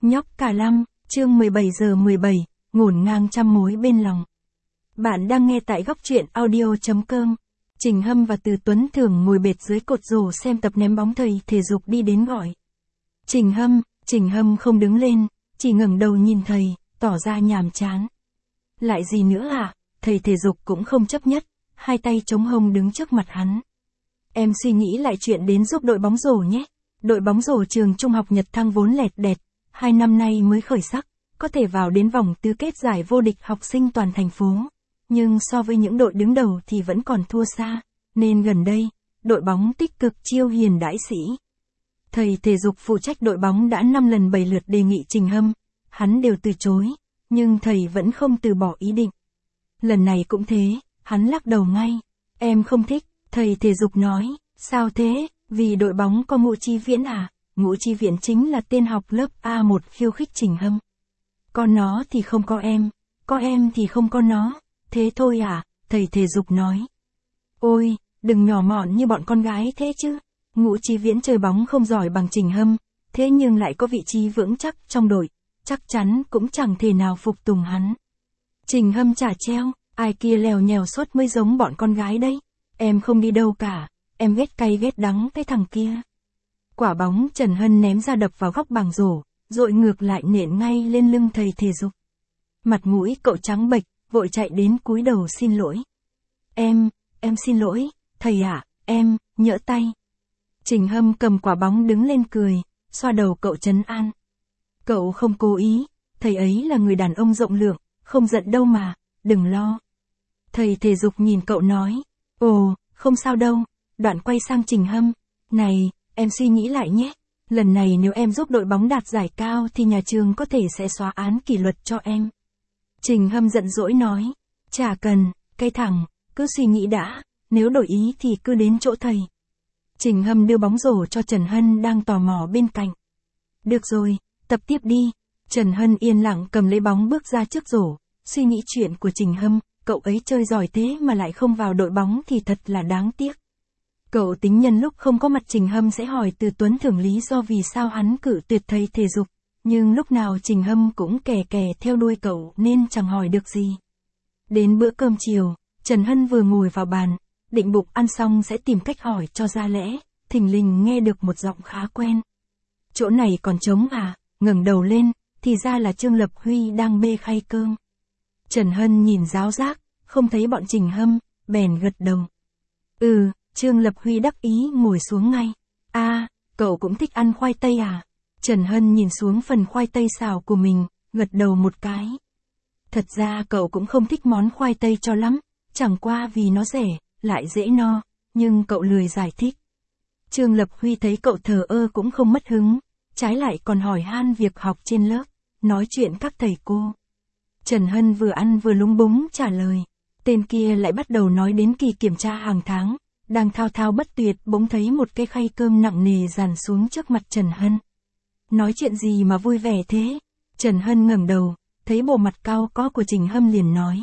Nhóc cả lăm, chương 17 giờ 17, ngổn ngang trăm mối bên lòng. Bạn đang nghe tại góc truyện audio.com. Trình Hâm và Từ Tuấn Thường ngồi bệt dưới cột rổ xem tập ném bóng, thầy thể dục đi đến gọi. Trình Hâm không đứng lên, chỉ ngẩng đầu nhìn thầy, tỏ ra nhàm chán. Lại gì nữa à? Thầy thể dục cũng không chấp nhất, hai tay chống hông đứng trước mặt hắn. Em suy nghĩ lại chuyện đến giúp đội bóng rổ nhé. Đội bóng rổ trường trung học Nhật Thăng vốn lẹt đẹt, 2 năm nay mới khởi sắc, có thể vào đến vòng tứ kết giải vô địch học sinh toàn thành phố. Nhưng so với những đội đứng đầu thì vẫn còn thua xa, nên gần đây, đội bóng tích cực chiêu hiền đãi sĩ. Thầy thể dục phụ trách đội bóng đã 5 lần 7 lượt đề nghị Trình Hâm, hắn đều từ chối, nhưng thầy vẫn không từ bỏ ý định. Lần này cũng thế, hắn lắc đầu ngay. Em không thích, thầy thể dục nói. Sao thế? Vì đội bóng có Ngũ Chi Viễn à? Ngũ Chi Viễn chính là tên học lớp A1 khiêu khích Trình Hâm. Có nó thì không có em thì không có nó. Thế thôi à? Thầy thể dục nói. Ôi, đừng nhỏ mọn như bọn con gái thế chứ. Ngũ Chi Viễn chơi bóng không giỏi bằng Trình Hâm, thế nhưng lại có vị trí vững chắc trong đội, chắc chắn cũng chẳng thể nào phục tùng hắn. Trình Hâm chả treo, ai kia lèo nhèo suốt mới giống bọn con gái đấy. Em không đi đâu cả, em ghét cay ghét đắng cái thằng kia. Quả bóng Trần Hân ném ra đập vào góc bảng rổ, dội ngược lại nện ngay lên lưng thầy thể dục. Mặt mũi cậu trắng bệch, vội chạy đến cúi đầu xin lỗi. Em xin lỗi, thầy ạ, em, nhỡ tay. Trình Hâm cầm quả bóng đứng lên cười, xoa đầu cậu trấn an. Cậu không cố ý, thầy ấy là người đàn ông rộng lượng, không giận đâu mà, đừng lo. Thầy thể dục nhìn cậu nói, ồ, không sao đâu, đoạn quay sang Trình Hâm, này, em suy nghĩ lại nhé, lần này nếu em giúp đội bóng đạt giải cao thì nhà trường có thể sẽ xóa án kỷ luật cho em. Trình Hâm giận dỗi nói, chả cần, cây thẳng, cứ suy nghĩ đã, nếu đổi ý thì cứ đến chỗ thầy. Trình Hâm đưa bóng rổ cho Trần Hân đang tò mò bên cạnh. Được rồi, tập tiếp đi. Trần Hân yên lặng cầm lấy bóng bước ra trước rổ, suy nghĩ chuyện của Trình Hâm, cậu ấy chơi giỏi thế mà lại không vào đội bóng thì thật là đáng tiếc. Cậu tính nhân lúc không có mặt Trình Hâm sẽ hỏi Từ Tuấn Thường lý do vì sao hắn cự tuyệt thầy thể dục, nhưng lúc nào Trình Hâm cũng kè theo đuôi cậu nên chẳng hỏi được gì. Đến bữa cơm chiều, Trần Hân vừa ngồi vào bàn, định bụng ăn xong sẽ tìm cách hỏi cho ra lẽ, thình lình nghe được một giọng khá quen. Chỗ này còn trống à? Ngẩng đầu lên, thì ra là Trương Lập Huy đang bê khay cơm. Trần Hân nhìn ráo rác, không thấy bọn Trình Hâm, bèn gật đầu. Trương Lập Huy đắc ý ngồi xuống ngay. Cậu cũng thích ăn khoai tây à? Trần Hân nhìn xuống phần khoai tây xào của mình, gật đầu một cái. Thật ra cậu cũng không thích món khoai tây cho lắm, chẳng qua vì nó rẻ, lại dễ no, nhưng cậu lười giải thích. Trương Lập Huy thấy cậu thờ ơ cũng không mất hứng, trái lại còn hỏi han việc học trên lớp, nói chuyện các thầy cô. Trần Hân vừa ăn vừa lúng búng trả lời, tên kia lại bắt đầu nói đến kỳ kiểm tra hàng tháng, đang thao thao bất tuyệt bỗng thấy một cái khay cơm nặng nề dàn xuống trước mặt Trần Hân. Nói chuyện gì mà vui vẻ thế? Trần Hân ngẩng đầu, thấy bộ mặt cao có của Trình Hâm liền nói.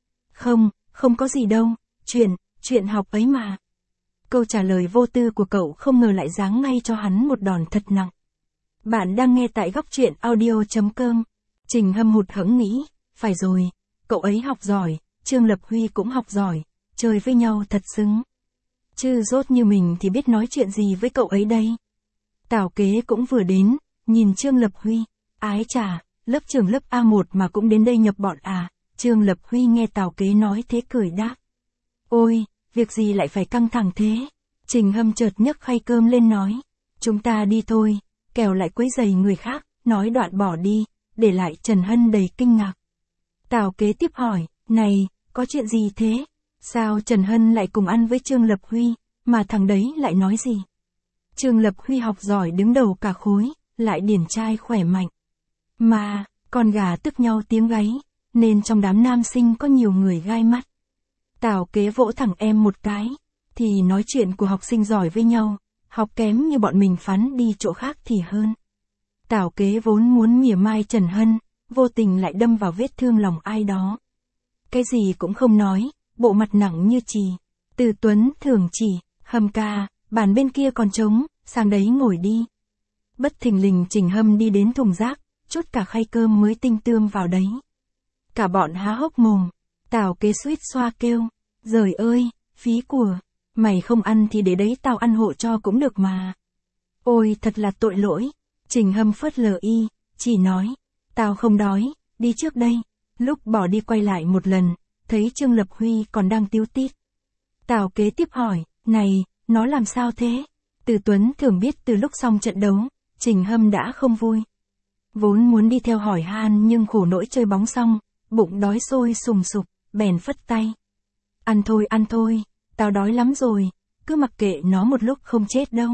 Không có gì đâu, chuyện học ấy mà. Câu trả lời vô tư của cậu không ngờ lại giáng ngay cho hắn một đòn thật nặng. Bạn đang nghe tại góc truyện audio.com. Trình Hâm hụt hẫng nghĩ, phải rồi, cậu ấy học giỏi, Trương Lập Huy cũng học giỏi, chơi với nhau thật xứng. Chứ dốt như mình thì biết nói chuyện gì với cậu ấy đây. Tào Kế cũng vừa đến, nhìn Trương Lập Huy, ái chà, lớp trưởng lớp A1 mà cũng đến đây nhập bọn à? Trương Lập Huy nghe Tào Kế nói thế cười đáp. Ôi, việc gì lại phải căng thẳng thế? Trình Hâm chợt nhấc khay cơm lên nói, chúng ta đi thôi, kẻo lại quấy rầy người khác, nói đoạn bỏ đi, để lại Trần Hân đầy kinh ngạc. Tào Kế tiếp hỏi, này, có chuyện gì thế? Sao Trần Hân lại cùng ăn với Trương Lập Huy, mà thằng đấy lại nói gì? Trương Lập Huy học giỏi đứng đầu cả khối, lại điển trai khỏe mạnh. Mà, con gà tức nhau tiếng gáy, nên trong đám nam sinh có nhiều người gai mắt. Tào Kế vỗ thẳng em một cái, thì nói chuyện của học sinh giỏi với nhau, học kém như bọn mình phán đi chỗ khác thì hơn. Tào Kế vốn muốn mỉa mai Trần Hân, vô tình lại đâm vào vết thương lòng ai đó. Cái gì cũng không nói, bộ mặt nặng như chì. Từ Tuấn Thường chỉ, Hâm ca, bàn bên kia còn trống, sang đấy ngồi đi. Bất thình lình Trình Hâm đi đến thùng rác, chút cả khay cơm mới tinh tươm vào đấy. Cả bọn há hốc mồm, Tào Kế suýt xoa kêu, giời ơi, phí của, mày không ăn thì để đấy tao ăn hộ cho cũng được mà. Ôi thật là tội lỗi, Trình Hâm phớt lờ y, chỉ nói, tao không đói, đi trước đây. Lúc bỏ đi quay lại một lần, thấy Trương Lập Huy còn đang tíu tít. Tào Kế tiếp hỏi, này, nó làm sao thế? Từ Tuấn Thường biết từ lúc xong trận đấu, Trình Hâm đã không vui. Vốn muốn đi theo hỏi han nhưng khổ nỗi chơi bóng xong, bụng đói sôi sùng sục, bèn phất tay. Ăn thôi, tao đói lắm rồi, cứ mặc kệ nó một lúc không chết đâu.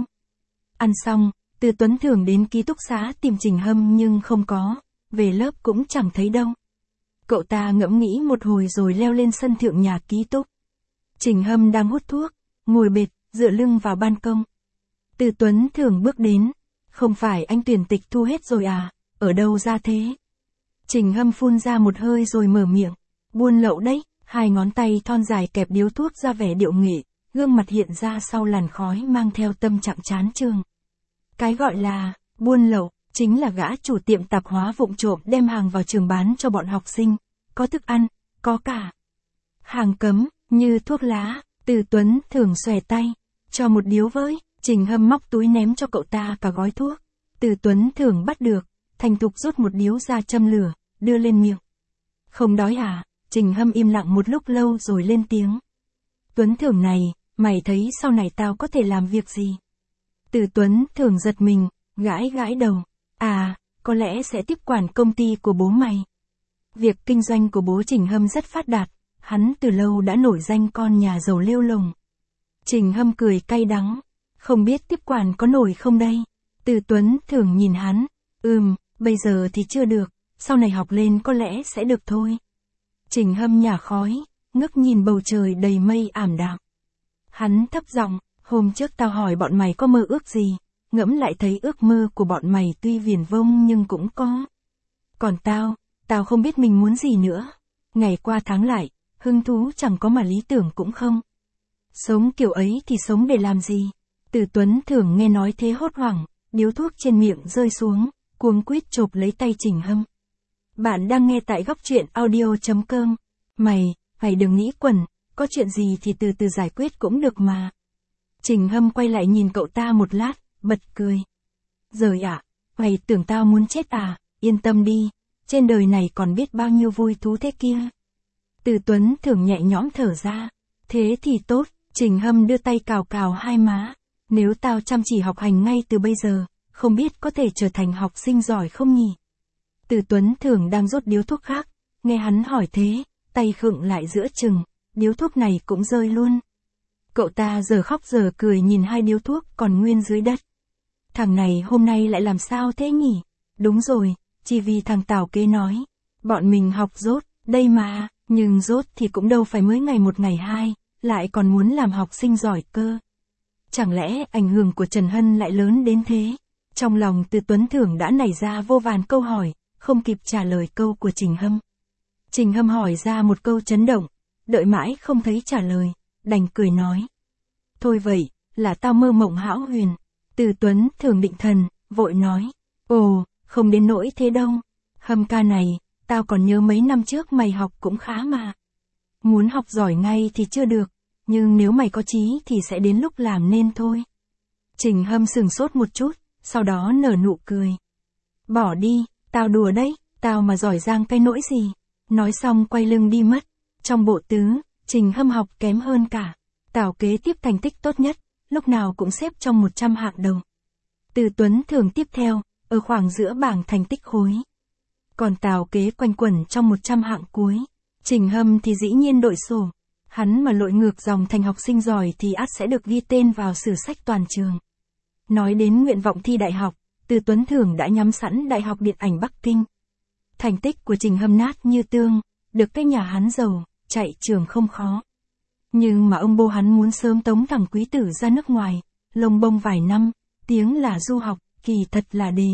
Ăn xong, Từ Tuấn Thường đến ký túc xá tìm Trình Hâm nhưng không có, về lớp cũng chẳng thấy đâu. Cậu ta ngẫm nghĩ một hồi rồi leo lên sân thượng nhà ký túc. Trình Hâm đang hút thuốc, ngồi bệt, dựa lưng vào ban công. Từ Tuấn Thường bước đến, không phải anh tuyển tịch thu hết rồi à, ở đâu ra thế? Trình Hâm phun ra một hơi rồi mở miệng, buôn lậu đấy, hai ngón tay thon dài kẹp điếu thuốc ra vẻ điệu nghệ, gương mặt hiện ra sau làn khói mang theo tâm trạng chán chường. Cái gọi là buôn lậu chính là gã chủ tiệm tạp hóa vụng trộm đem hàng vào trường bán cho bọn học sinh, có thức ăn, có cả hàng cấm, như thuốc lá. Từ Tuấn Thường xòe tay, cho một điếu với, Trình Hâm móc túi ném cho cậu ta cả gói thuốc. Từ Tuấn Thường bắt được, thành thục rút một điếu ra châm lửa, đưa lên miệng. Không đói à? Trình Hâm im lặng một lúc lâu rồi lên tiếng. Tuấn Thường này, mày thấy sau này tao có thể làm việc gì? Từ Tuấn Thường giật mình, gãi đầu. À, có lẽ sẽ tiếp quản công ty của bố mày. Việc kinh doanh của bố Trình Hâm rất phát đạt, hắn từ lâu đã nổi danh con nhà giàu lêu lồng. Trình Hâm cười cay đắng, không biết tiếp quản có nổi không đây? Từ Tuấn Thường nhìn hắn, bây giờ thì chưa được, sau này học lên có lẽ sẽ được thôi. Trình Hâm nhả khói, ngước nhìn bầu trời đầy mây ảm đạm. Hắn thấp giọng, hôm trước tao hỏi bọn mày có mơ ước gì, ngẫm lại thấy ước mơ của bọn mày tuy viển vông nhưng cũng có. Còn tao không biết mình muốn gì nữa. Ngày qua tháng lại, hứng thú chẳng có mà lý tưởng cũng không. Sống kiểu ấy thì sống để làm gì? Từ Tuấn Thường nghe nói thế hốt hoảng, điếu thuốc trên miệng rơi xuống, cuống quýt chộp lấy tay Trình Hâm. Bạn đang nghe tại góc truyện audio.com. Mày đừng nghĩ quẩn, có chuyện gì thì từ từ giải quyết cũng được mà. Trình Hâm quay lại nhìn cậu ta một lát, bật cười. Giời ạ, mày tưởng tao muốn chết à? Yên tâm đi, trên đời này còn biết bao nhiêu vui thú thế kia. Từ Tuấn Thường nhẹ nhõm thở ra. Thế thì tốt, Trình Hâm đưa tay cào cào hai má. Nếu tao chăm chỉ học hành ngay từ bây giờ, không biết có thể trở thành học sinh giỏi không nhỉ? Từ Tuấn Thường đang rút điếu thuốc khác, nghe hắn hỏi thế, tay khựng lại giữa chừng, điếu thuốc này cũng rơi luôn. Cậu ta giờ khóc giờ cười nhìn hai điếu thuốc còn nguyên dưới đất. Thằng này hôm nay lại làm sao thế nhỉ? Đúng rồi, chỉ vì thằng Tào Kế nói, bọn mình học dốt, đây mà, nhưng dốt thì cũng đâu phải mới ngày một ngày hai, lại còn muốn làm học sinh giỏi cơ. Chẳng lẽ ảnh hưởng của Trần Hân lại lớn đến thế? Trong lòng Từ Tuấn Thường đã nảy ra vô vàn câu hỏi, không kịp trả lời câu của Trình Hâm. Trình Hâm hỏi ra một câu chấn động, đợi mãi không thấy trả lời, đành cười nói. Thôi vậy, là tao mơ mộng hão huyền. Từ Tuấn Thường định thần, vội nói. Ồ, không đến nỗi thế đâu. Hâm ca này, tao còn nhớ mấy năm trước mày học cũng khá mà. Muốn học giỏi ngay thì chưa được, nhưng nếu mày có chí thì sẽ đến lúc làm nên thôi. Trình Hâm sửng sốt một chút, sau đó nở nụ cười. Bỏ đi, tao đùa đấy, tao mà giỏi giang cái nỗi gì. Nói xong quay lưng đi mất. Trong bộ tứ, Trình Hâm học kém hơn cả. Tào Kế tiếp thành tích tốt nhất, lúc nào cũng xếp trong 100 hạng đầu. Từ Tuấn Thường tiếp theo, ở khoảng giữa bảng thành tích khối. Còn Tào Kế quanh quẩn trong 100 hạng cuối. Trình Hâm thì dĩ nhiên đội sổ. Hắn mà lội ngược dòng thành học sinh giỏi thì ắt sẽ được ghi tên vào sử sách toàn trường. Nói đến nguyện vọng thi đại học, Từ Tuấn Thường đã nhắm sẵn Đại học Điện ảnh Bắc Kinh. Thành tích của Trình Hâm nát như tương, được cái nhà hắn giàu, chạy trường không khó. Nhưng mà ông bố hắn muốn sớm tống thằng quý tử ra nước ngoài, lông bông vài năm, tiếng là du học, kỳ thật là đề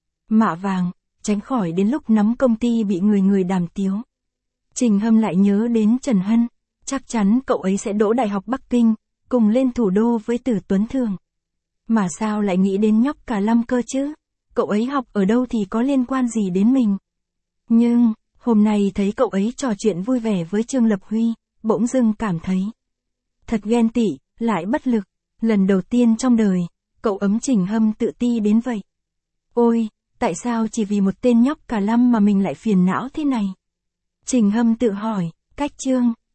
mạ vàng, tránh khỏi đến lúc nắm công ty bị người đàm tiếu. Trình Hâm lại nhớ đến Trần Hân, chắc chắn cậu ấy sẽ đỗ Đại học Bắc Kinh, cùng lên thủ đô với Từ Tuấn Thường. Mà sao lại nghĩ đến nhóc cả Lâm cơ chứ? cậu ấy học ở đâu thì có liên quan gì đến mình. Nhưng, hôm nay thấy cậu ấy trò chuyện vui vẻ với Trương Lập Huy, bỗng dưng cảm thấy thật ghen tị, lại bất lực. Lần đầu tiên trong đời, cậu ấm Trình Hâm tự ti đến vậy. Ôi, tại sao chỉ vì một tên nhóc cả lâm mà mình lại phiền não thế này? Trình Hâm tự hỏi, cách Trương